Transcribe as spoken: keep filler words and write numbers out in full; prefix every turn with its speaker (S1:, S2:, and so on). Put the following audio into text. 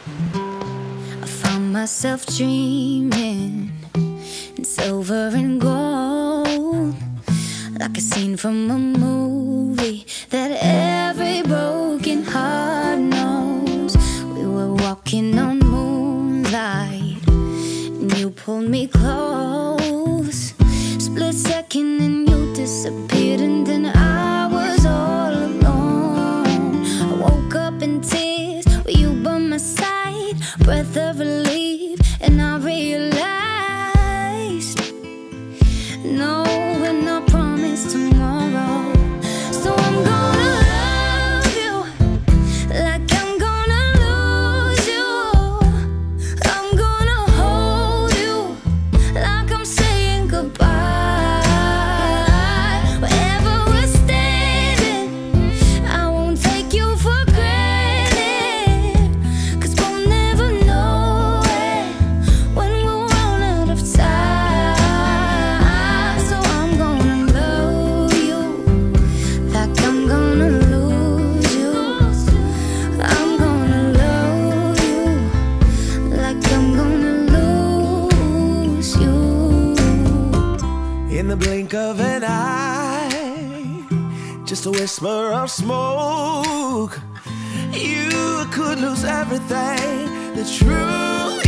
S1: I found myself dreaming in silver and gold, like a scene from a movie that every broken heart knows. We were walking on moonlight and you pulled me close. Split second and you disappeared, and then I was all alone. I woke up in tears with you by my side, breath of relief, and I realized no, we're not promised tomorrow. So I'm gonna love you like I'm gonna lose you. I'm gonna hold you like I'm saying goodbye. Wherever we're standing, I won't take you for granted, 'cause we'll never know it when we'll run out of time. So I'm gonna love you like I'm gonna lose you. I'm gonna love you like I'm gonna lose you.
S2: In the blink of an eye, just a whisper of smoke, you could lose everything. The truth